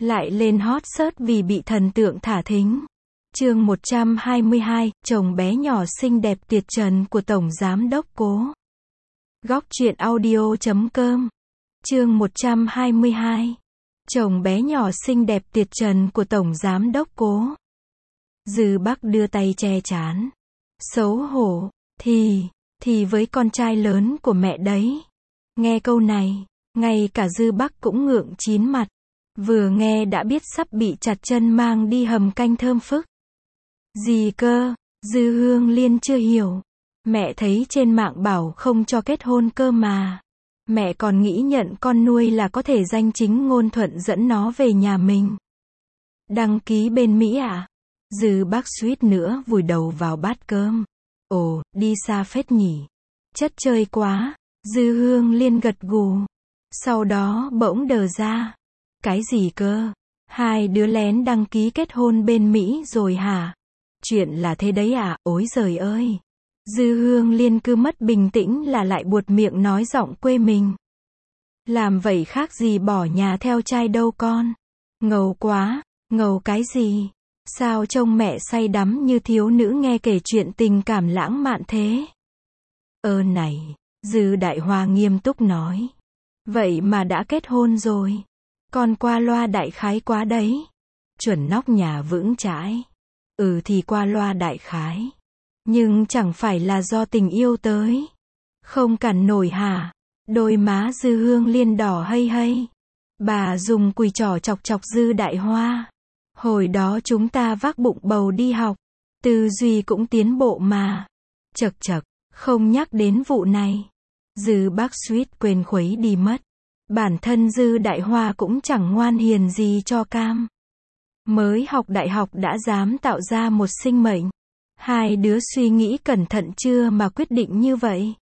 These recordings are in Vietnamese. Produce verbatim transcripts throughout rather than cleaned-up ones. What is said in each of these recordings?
lại lên hot search vì bị thần tượng thả thính. Chương một trăm hai mươi hai, chồng bé nhỏ xinh đẹp tuyệt trần của Tổng Giám đốc Cố. Góc truyện audio chấm com. Chương một trăm hai mươi hai. Chồng bé nhỏ xinh đẹp tuyệt trần của Tổng Giám đốc Cố. Dư Bắc đưa tay che trán. Xấu hổ, thì, thì với con trai lớn của mẹ đấy. Nghe câu này, ngay cả Dư Bắc cũng ngượng chín mặt. Vừa nghe đã biết sắp bị chặt chân mang đi hầm canh thơm phức. Gì cơ? Dư Hương Liên chưa hiểu. Mẹ thấy trên mạng bảo không cho kết hôn cơ mà. Mẹ còn nghĩ nhận con nuôi là có thể danh chính ngôn thuận dẫn nó về nhà mình. Đăng ký bên Mỹ à? Dư Bắc suýt nữa vùi đầu vào bát cơm. Ồ, đi xa phết nhỉ. Chất chơi quá. Dư Hương Liên gật gù. Sau đó bỗng đờ ra. Cái gì cơ? Hai đứa lén đăng ký kết hôn bên Mỹ rồi hả? Chuyện là thế đấy à? Ối giời ơi. Dư Hương Liên cứ mất bình tĩnh là lại buột miệng nói giọng quê mình. Làm vậy khác gì bỏ nhà theo trai đâu con. Ngầu quá. Ngầu cái gì? Sao trông mẹ say đắm như thiếu nữ nghe kể chuyện tình cảm lãng mạn thế? Ơ này. Dư Đại Hoa nghiêm túc nói. Vậy mà đã kết hôn rồi. Con qua loa đại khái quá đấy. Chuẩn nóc nhà vững chãi. Ừ thì qua loa đại khái. Nhưng chẳng phải là do tình yêu tới. Không cản nổi hả? Đôi má Dư Hương Liên đỏ hây hây. Bà dùng cùi trỏ chọc chọc Dư Đại Hoa. Hồi đó chúng ta vác bụng bầu đi học. Tư duy cũng tiến bộ mà. Chật chật, không nhắc đến vụ này. Dư Bắc suýt quên khuấy đi mất. Bản thân Dư Đại Hoa cũng chẳng ngoan hiền gì cho cam. Mới học đại học đã dám tạo ra một sinh mệnh. Hai đứa suy nghĩ cẩn thận chưa mà quyết định như vậy?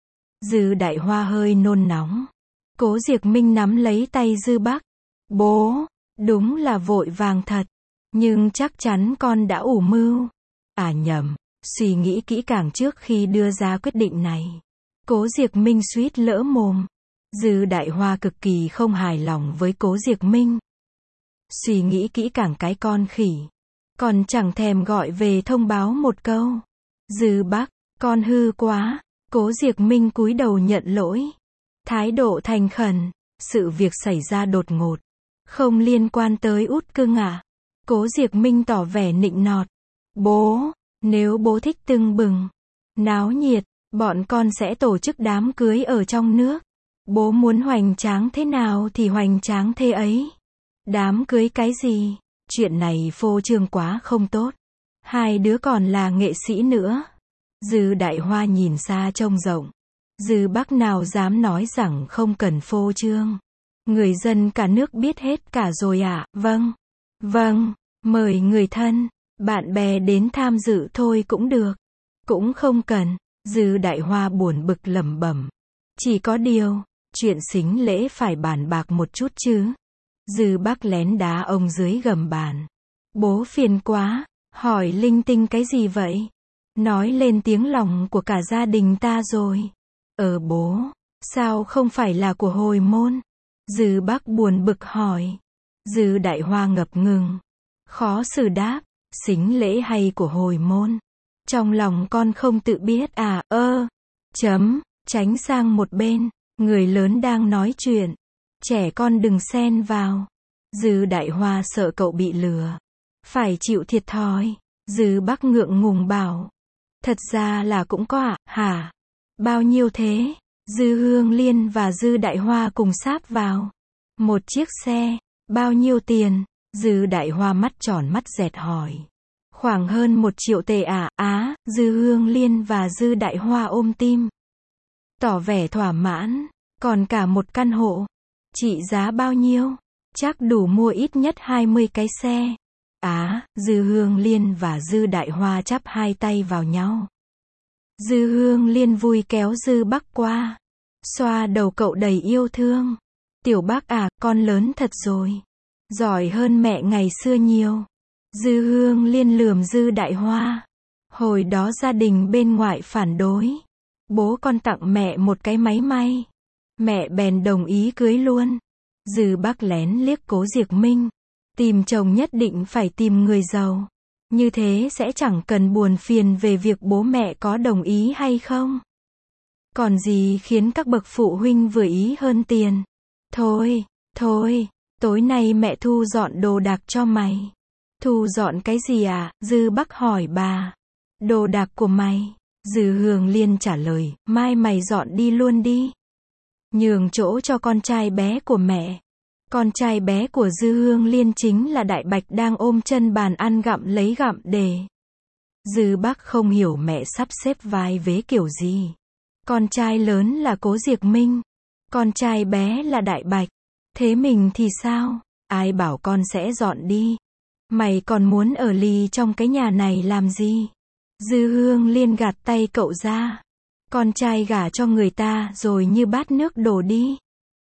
Dư Đại Hoa hơi nôn nóng. Cố Diệc Minh nắm lấy tay Dư Bắc. Bố, đúng là vội vàng thật. Nhưng chắc chắn con đã ủ mưu. À nhầm, suy nghĩ kỹ càng trước khi đưa ra quyết định này. Cố Diệc Minh suýt lỡ mồm. Dư Đại Hoa cực kỳ không hài lòng với Cố Diệc Minh. Suy nghĩ kỹ càng cái con khỉ. Còn chẳng thèm gọi về thông báo một câu. Dư Bắc, con hư quá. Cố Diệc Minh cúi đầu nhận lỗi. Thái độ thành khẩn. Sự việc xảy ra đột ngột. Không liên quan tới út cưng à? Cố Diệc Minh tỏ vẻ nịnh nọt. Bố, nếu bố thích tưng bừng, náo nhiệt, bọn con sẽ tổ chức đám cưới ở trong nước. Bố muốn hoành tráng thế nào thì hoành tráng thế ấy. Đám cưới cái gì? Chuyện này phô trương quá không tốt. Hai đứa còn là nghệ sĩ nữa. Dư Đại Hoa nhìn xa trông rộng. Dư Bắc nào dám nói rằng không cần phô trương. Người dân cả nước biết hết cả rồi ạ. À? Vâng. Vâng. Mời người thân, bạn bè đến tham dự thôi cũng được. Cũng không cần. Dư Đại Hoa buồn bực lẩm bẩm. Chỉ có điều, chuyện sính lễ phải bàn bạc một chút chứ. Dư Bắc lén đá ông dưới gầm bàn. Bố phiền quá, hỏi linh tinh cái gì vậy? Nói lên tiếng lòng của cả gia đình ta rồi. Ờ bố, sao không phải là của hồi môn? Dư Bắc buồn bực hỏi. Dư Đại Hoa ngập ngừng. Khó xử đáp, sính lễ hay của hồi môn? Trong lòng con không tự biết à? Ơ, chấm, tránh sang một bên, người lớn đang nói chuyện. Trẻ con đừng xen vào. Dư Đại Hoa sợ cậu bị lừa. Phải chịu thiệt thòi. Dư Bắc ngượng ngùng bảo. Thật ra là cũng có à, hả? Bao nhiêu thế? Dư Hương Liên và Dư Đại Hoa cùng sáp vào. Một chiếc xe. Bao nhiêu tiền? Dư Đại Hoa mắt tròn mắt dẹt hỏi. Khoảng hơn một triệu tệ à? Á, Dư Hương Liên và Dư Đại Hoa ôm tim. Tỏ vẻ thỏa mãn. Còn cả một căn hộ. Trị giá bao nhiêu? Chắc đủ mua ít nhất hai mươi cái xe. Á, Dư Hương Liên và Dư Đại Hoa chắp hai tay vào nhau. Dư Hương Liên vui kéo Dư Bắc qua. Xoa đầu cậu đầy yêu thương. Tiểu Bắc à, con lớn thật rồi. Giỏi hơn mẹ ngày xưa nhiều. Dư Hương Liên lườm Dư Đại Hoa. Hồi đó gia đình bên ngoại phản đối. Bố con tặng mẹ một cái máy may. Mẹ bèn đồng ý cưới luôn. Dư Bắc lén liếc Cố Diệc Minh. Tìm chồng nhất định phải tìm người giàu. Như thế sẽ chẳng cần buồn phiền về việc bố mẹ có đồng ý hay không. Còn gì khiến các bậc phụ huynh vừa ý hơn tiền. Thôi, thôi, tối nay mẹ thu dọn đồ đạc cho mày. Thu dọn cái gì à? Dư Bắc hỏi bà. Đồ đạc của mày. Dư Hương Liên trả lời, mai mày dọn đi luôn đi. Nhường chỗ cho con trai bé của mẹ. Con trai bé của Dư Hương Liên chính là Đại Bạch đang ôm chân bàn ăn gặm lấy gặm để. Dư Bắc không hiểu mẹ sắp xếp vai vế kiểu gì. Con trai lớn là Cố Diệc Minh. Con trai bé là Đại Bạch. Thế mình thì sao? Ai bảo con sẽ dọn đi? Mày còn muốn ở lì trong cái nhà này làm gì? Dư Hương Liên gạt tay cậu ra. Con trai gả cho người ta rồi như bát nước đổ đi.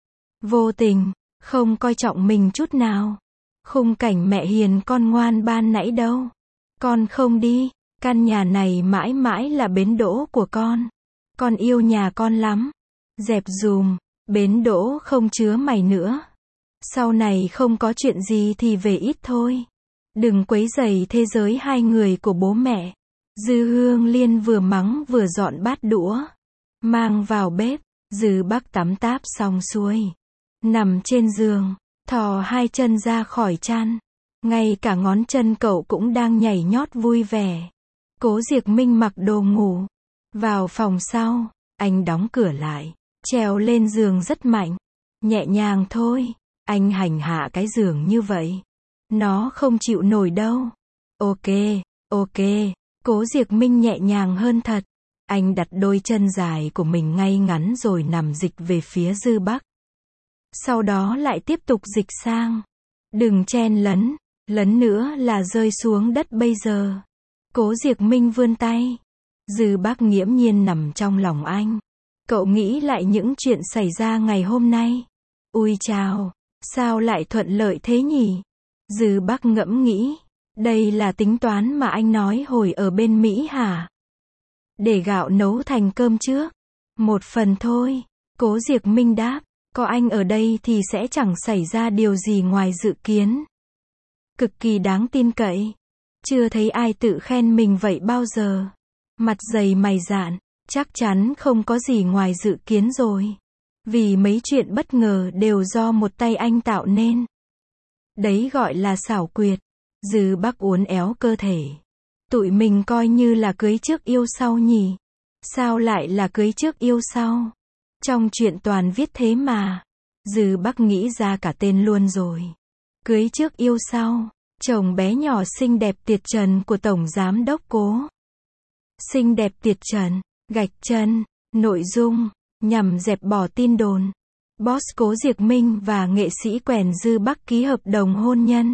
Vô tình, không coi trọng mình chút nào. Khung cảnh mẹ hiền con ngoan ban nãy đâu. Con không đi, căn nhà này mãi mãi là bến đỗ của con. Con yêu nhà con lắm. Dẹp dùm, bến đỗ không chứa mày nữa. Sau này không có chuyện gì thì về ít thôi. Đừng quấy rầy thế giới hai người của bố mẹ. Dư Hương Liên vừa mắng vừa dọn bát đũa. Mang vào bếp, Dư Bắc tắm táp xong xuôi. Nằm trên giường, thò hai chân ra khỏi chăn. Ngay cả ngón chân cậu cũng đang nhảy nhót vui vẻ. Cố Diệc Minh mặc đồ ngủ. Vào phòng sau, anh đóng cửa lại. Trèo lên giường rất mạnh. Nhẹ nhàng thôi. Anh hành hạ cái giường như vậy. Nó không chịu nổi đâu. Ok, ok. Cố Diệc Minh nhẹ nhàng hơn thật. Anh đặt đôi chân dài của mình ngay ngắn rồi nằm dịch về phía Dư Bắc. Sau đó lại tiếp tục dịch sang. Đừng chen lấn, lấn nữa là rơi xuống đất bây giờ. Cố Diệc Minh vươn tay. Dư Bắc nghiễm nhiên nằm trong lòng anh. Cậu nghĩ lại những chuyện xảy ra ngày hôm nay. Ui chào, sao lại thuận lợi thế nhỉ? Dư Bắc ngẫm nghĩ. Đây là tính toán mà anh nói hồi ở bên Mỹ hả? Để gạo nấu thành cơm trước. Một phần thôi. Cố Diệc Minh đáp. Có anh ở đây thì sẽ chẳng xảy ra điều gì ngoài dự kiến. Cực kỳ đáng tin cậy. Chưa thấy ai tự khen mình vậy bao giờ. Mặt dày mày dạn. Chắc chắn không có gì ngoài dự kiến rồi. Vì mấy chuyện bất ngờ đều do một tay anh tạo nên. Đấy gọi là xảo quyệt. Dư Bắc uốn éo cơ thể. Tụi mình coi như là cưới trước yêu sau nhỉ? Sao lại là cưới trước yêu sau? Trong truyện toàn viết thế mà. Dư Bắc nghĩ ra cả tên luôn rồi. Cưới trước yêu sau. Chồng bé nhỏ xinh đẹp tuyệt trần của Tổng Giám Đốc Cố. Xinh đẹp tuyệt trần, gạch chân, nội dung, nhằm dẹp bỏ tin đồn. Boss Cố Diệc Minh và nghệ sĩ quèn Dư Bắc ký hợp đồng hôn nhân.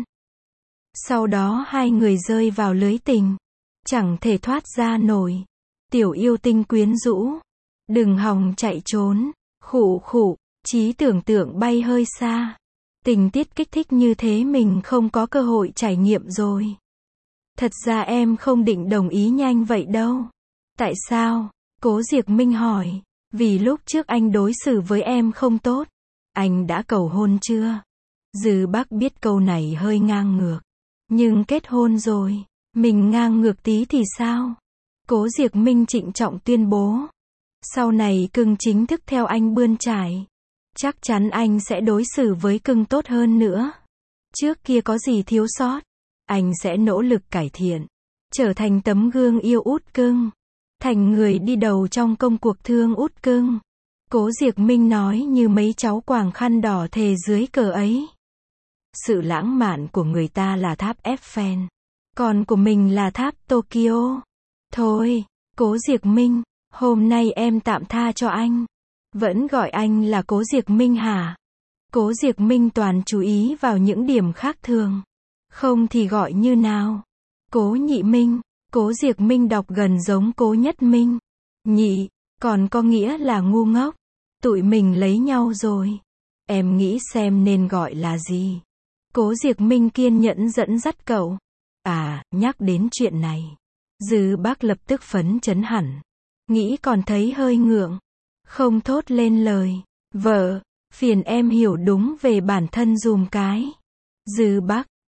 Sau đó hai người rơi vào lưới tình. Chẳng thể thoát ra nổi. Tiểu yêu tinh quyến rũ. Đừng hòng chạy trốn. Khụ khụ, trí tưởng tượng bay hơi xa. Tình tiết kích thích như thế mình không có cơ hội trải nghiệm rồi. Thật ra em không định đồng ý nhanh vậy đâu. Tại sao? Cố Diệc Minh hỏi. Vì lúc trước anh đối xử với em không tốt. Anh đã cầu hôn chưa? Dư Bắc biết câu này hơi ngang ngược. Nhưng kết hôn rồi, mình ngang ngược tí thì sao? Cố Diệc Minh trịnh trọng tuyên bố. Sau này cưng chính thức theo anh bươn trải. Chắc chắn anh sẽ đối xử với cưng tốt hơn nữa. Trước kia có gì thiếu sót, anh sẽ nỗ lực cải thiện. Trở thành tấm gương yêu út cưng. Thành người đi đầu trong công cuộc thương út cưng. Cố Diệc Minh nói như mấy cháu quàng khăn đỏ thề dưới cờ ấy. Sự lãng mạn của người ta là tháp Eiffel. Còn của mình là tháp Tokyo. Thôi, Cố Diệc Minh, hôm nay em tạm tha cho anh. Vẫn gọi anh là Cố Diệc Minh hả? Cố Diệc Minh toàn chú ý vào những điểm khác thường. Không thì gọi như nào? Cố Nhị Minh. Cố Diệc Minh đọc gần giống Cố Nhất Minh. Nhị, còn có nghĩa là ngu ngốc. Tụi mình lấy nhau rồi. Em nghĩ xem nên gọi là gì? Cố Diệc Minh kiên nhẫn dẫn dắt cậu. À, nhắc đến chuyện này. Dư Bắc lập tức phấn chấn hẳn. Nghĩ còn thấy hơi ngượng. Không thốt lên lời. Vợ, phiền em hiểu đúng về bản thân dùm cái. Dư Bắc,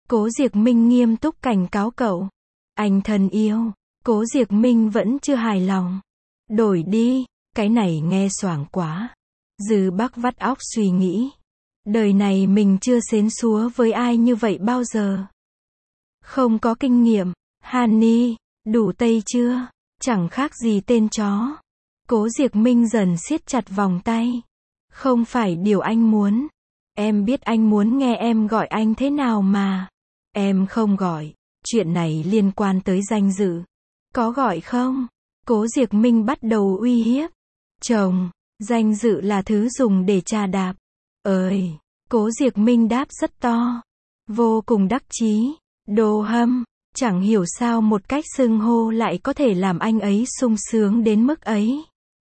Cố Diệc Minh nghiêm túc cảnh cáo cậu. Anh thân yêu. Cố Diệc Minh vẫn chưa hài lòng. Đổi đi, cái này nghe xoàng quá. Dư Bắc vắt óc suy nghĩ. Đời này mình chưa xến xúa với ai như vậy bao giờ. Không có kinh nghiệm. Honey, đủ tây chưa? Chẳng khác gì tên chó. Cố Diệc Minh dần siết chặt vòng tay. Không phải điều anh muốn. Em biết anh muốn nghe em gọi anh thế nào mà. Em không gọi. Chuyện này liên quan tới danh dự. Có gọi không? Cố Diệc Minh bắt đầu uy hiếp. Chồng, danh dự là thứ dùng để chà đạp. Ơi, Cố Diệc Minh đáp rất to. Vô cùng đắc chí. Đồ hâm, chẳng hiểu sao một cách xưng hô lại có thể làm anh ấy sung sướng đến mức ấy.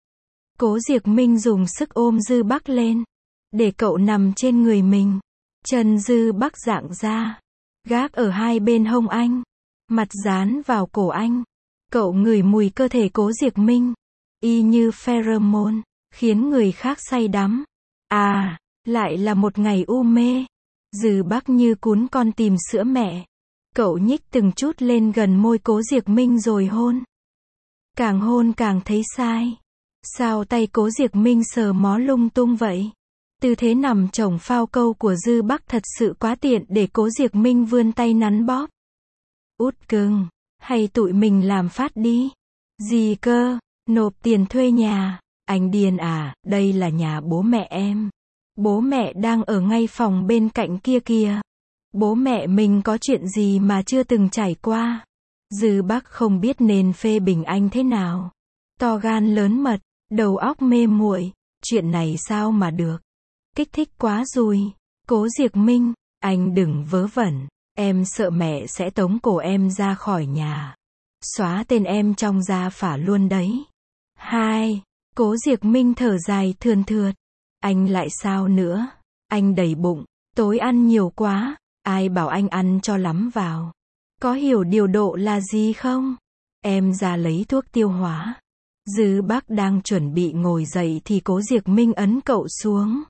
Cố Diệc Minh dùng sức ôm Dư Bắc lên. Để cậu nằm trên người mình. Chân Dư Bắc dạng ra. Gác ở hai bên hông anh. Mặt dán vào cổ anh. Cậu ngửi mùi cơ thể Cố Diệc Minh. Y như pheromone. Khiến người khác say đắm. À, lại là một ngày u mê. Dư Bắc như cún con tìm sữa mẹ. Cậu nhích từng chút lên gần môi Cố Diệc Minh rồi hôn. Càng hôn càng thấy sai. Sao tay Cố Diệc Minh sờ mó lung tung vậy? Tư thế nằm chồng phao câu của Dư Bắc thật sự quá tiện để Cố Diệc Minh vươn tay nắn bóp. Út cưng, hay tụi mình làm phát đi. Gì cơ? Nộp tiền thuê nhà. Anh điên à, đây là nhà bố mẹ em. Bố mẹ đang ở ngay phòng bên cạnh kia kìa. Bố mẹ mình có chuyện gì mà chưa từng trải qua. Dư Bắc không biết nên phê bình anh thế nào. To gan lớn mật, đầu óc mê muội, chuyện này sao mà được. Kích thích quá rồi. Cố Diệc Minh, anh đừng vớ vẩn. Em sợ mẹ sẽ tống cổ em ra khỏi nhà. Xóa tên em trong gia phả luôn đấy. Hai. Cố Diệc Minh thở dài thườn thượt. Anh lại sao nữa? Anh đầy bụng, tối ăn nhiều quá. Ai bảo anh ăn cho lắm vào? Có hiểu điều độ là gì không? Em ra lấy thuốc tiêu hóa. Dư Bắc đang chuẩn bị ngồi dậy thì Cố Diệc Minh ấn cậu xuống.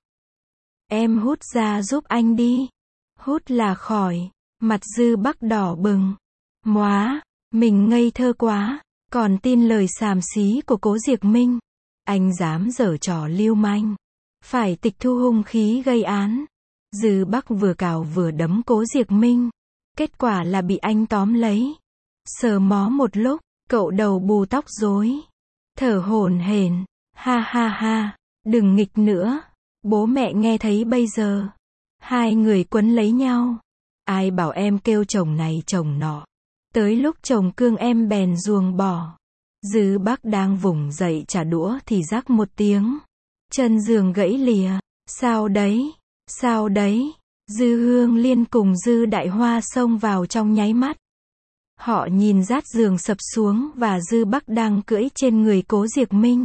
Em hút ra giúp anh đi. Hút là khỏi. Mặt Dư Bắc đỏ bừng. Móa, mình ngây thơ quá. Còn tin lời xàm xí của Cố Diệc Minh. Anh dám giở trò lưu manh. Phải tịch thu hung khí gây án. Dư Bắc vừa cào vừa đấm Cố Diệc Minh. Kết quả là bị anh tóm lấy. Sờ mó một lúc, cậu đầu bù tóc rối. Thở hổn hển. Ha ha ha, đừng nghịch nữa. Bố mẹ nghe thấy bây giờ. Hai người quấn lấy nhau. Ai bảo em kêu chồng này chồng nọ. Tới lúc chồng cương em bèn ruồng bỏ. Dư Bắc đang vùng dậy trả đũa thì rắc một tiếng. Chân giường gãy lìa. Sao đấy? Sao đấy? Dư Hương Liên cùng Dư Đại Hoa xông vào trong nháy mắt. Họ nhìn rát giường sập xuống và Dư Bắc đang cưỡi trên người Cố Diệc Minh.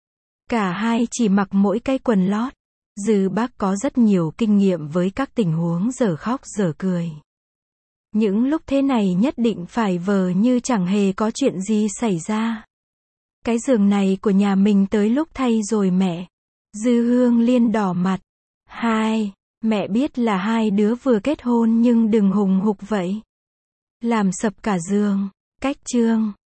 Cả hai chỉ mặc mỗi cái quần lót. Dư Bắc có rất nhiều kinh nghiệm với các tình huống dở khóc dở cười. Những lúc thế này nhất định phải vờ như chẳng hề có chuyện gì xảy ra. Cái giường này của nhà mình tới lúc thay rồi mẹ. Dư Hương Liên đỏ mặt. Hai, mẹ biết là hai đứa vừa kết hôn nhưng đừng hùng hục vậy. Làm sập cả giường. Cách chương.